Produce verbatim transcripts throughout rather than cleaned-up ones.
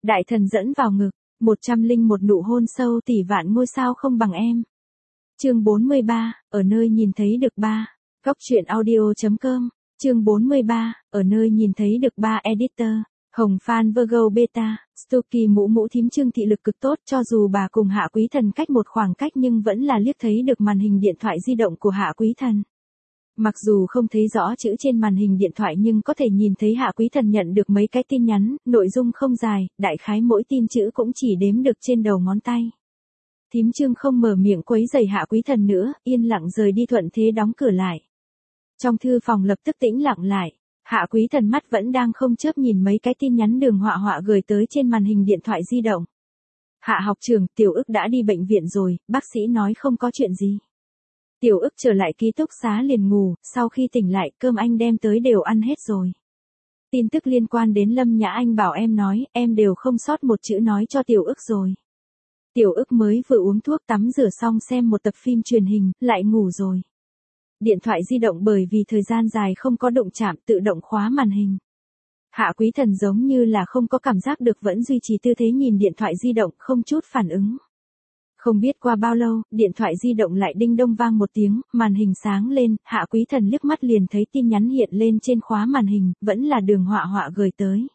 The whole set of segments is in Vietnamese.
Đại thần dẫn vào ngực, một trăm linh một nụ hôn sâu tỷ vạn ngôi sao không bằng em. Chương bốn mươi ba, ở nơi nhìn thấy được ba. Góc truyện audio chấm com. Chương bốn mươi ba, ở nơi nhìn thấy được ba editor. Hồng Phan Virgo Beta, Stucky mũ mũ thím Trương thị lực cực tốt, cho dù bà cùng Hạ Quý Thần cách một khoảng cách nhưng vẫn là liếc thấy được màn hình điện thoại di động của Hạ Quý Thần. Mặc dù không thấy rõ chữ trên màn hình điện thoại nhưng có thể nhìn thấy Hạ Quý Thần nhận được mấy cái tin nhắn, nội dung không dài, đại khái mỗi tin chữ cũng chỉ đếm được trên đầu ngón tay. Thím Trương không mở miệng quấy rầy Hạ Quý Thần nữa, yên lặng rời đi, thuận thế đóng cửa lại. Trong thư phòng lập tức tĩnh lặng lại. Hạ Quý Thần mắt vẫn đang không chớp nhìn mấy cái tin nhắn Đường Họa Họa gửi tới trên màn hình điện thoại di động. Hạ học trưởng, Tiểu Ức đã đi bệnh viện rồi, bác sĩ nói không có chuyện gì. Tiểu Ức trở lại ký túc xá liền ngủ, sau khi tỉnh lại cơm anh đem tới đều ăn hết rồi. Tin tức liên quan đến Lâm Nhã Anh bảo em nói, em đều không sót một chữ nói cho Tiểu Ức rồi. Tiểu Ức mới vừa uống thuốc tắm rửa xong xem một tập phim truyền hình, lại ngủ rồi. Điện thoại di động bởi vì thời gian dài không có động chạm tự động khóa màn hình. Hạ Quý Thần giống như là không có cảm giác được vẫn duy trì tư thế nhìn điện thoại di động không chút phản ứng. Không biết qua bao lâu, điện thoại di động lại đinh đông vang một tiếng, màn hình sáng lên, Hạ Quý Thần liếc mắt liền thấy tin nhắn hiện lên trên khóa màn hình, vẫn là Đường Họa Họa gửi tới.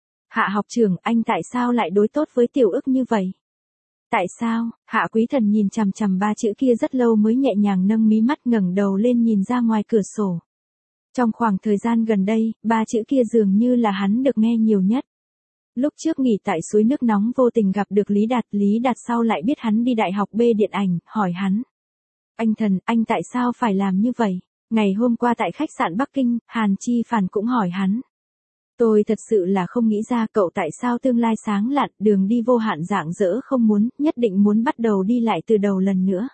Hạ học trưởng, anh tại sao lại đối tốt với Tiểu Ức như vậy? Tại sao? Hạ Quý Thần nhìn chằm chằm ba chữ kia rất lâu mới nhẹ nhàng nâng mí mắt ngẩng đầu lên nhìn ra ngoài cửa sổ. Trong khoảng thời gian gần đây, ba chữ kia dường như là hắn được nghe nhiều nhất. Lúc trước nghỉ tại suối nước nóng vô tình gặp được Lý Đạt, Lý Đạt sau lại biết hắn đi đại học B điện ảnh, hỏi hắn. Anh Thần, anh tại sao phải làm như vậy? Ngày hôm qua tại khách sạn Bắc Kinh, Hàn Chi Phản cũng hỏi hắn. Tôi thật sự là không nghĩ ra cậu tại sao tương lai sáng lạn, đường đi vô hạn rạng rỡ không muốn, nhất định muốn bắt đầu đi lại từ đầu lần nữa.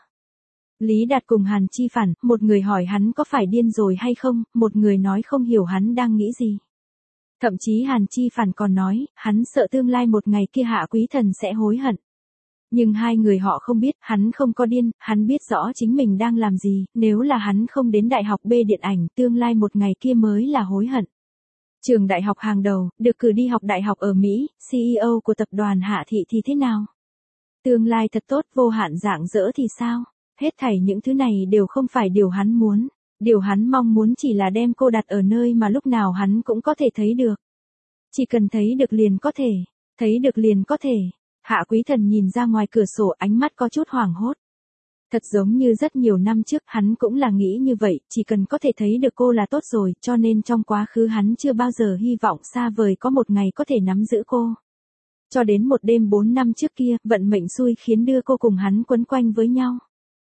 Lý Đạt cùng Hàn Chi Phản, một người hỏi hắn có phải điên rồi hay không, một người nói không hiểu hắn đang nghĩ gì. Thậm chí Hàn Chi Phản còn nói, hắn sợ tương lai một ngày kia Hạ Quý Thần sẽ hối hận. Nhưng hai người họ không biết, hắn không có điên, hắn biết rõ chính mình đang làm gì, nếu là hắn không đến đại học B điện ảnh, tương lai một ngày kia mới là hối hận. Trường đại học hàng đầu, được cử đi học đại học ở Mỹ, xê e ô của tập đoàn Hạ Thị thì thế nào? Tương lai thật tốt, vô hạn rạng rỡ thì sao? Hết thảy những thứ này đều không phải điều hắn muốn. Điều hắn mong muốn chỉ là đem cô đặt ở nơi mà lúc nào hắn cũng có thể thấy được. Chỉ cần thấy được liền có thể. Thấy được liền có thể. Hạ Quý Thần nhìn ra ngoài cửa sổ, ánh mắt có chút hoảng hốt. Thật giống như rất nhiều năm trước hắn cũng là nghĩ như vậy, chỉ cần có thể thấy được cô là tốt rồi, cho nên trong quá khứ hắn chưa bao giờ hy vọng xa vời có một ngày có thể nắm giữ cô. Cho đến một đêm bốn năm trước kia, vận mệnh xui khiến đưa cô cùng hắn quấn quanh với nhau.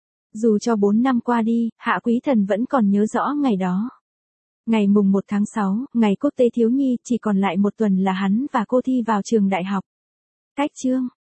Dù cho bốn năm qua đi, Hạ Quý Thần vẫn còn nhớ rõ ngày đó. Ngày mùng một tháng sáu, ngày quốc tế thiếu nhi, chỉ còn lại một tuần là hắn và cô thi vào trường đại học. Cách chương.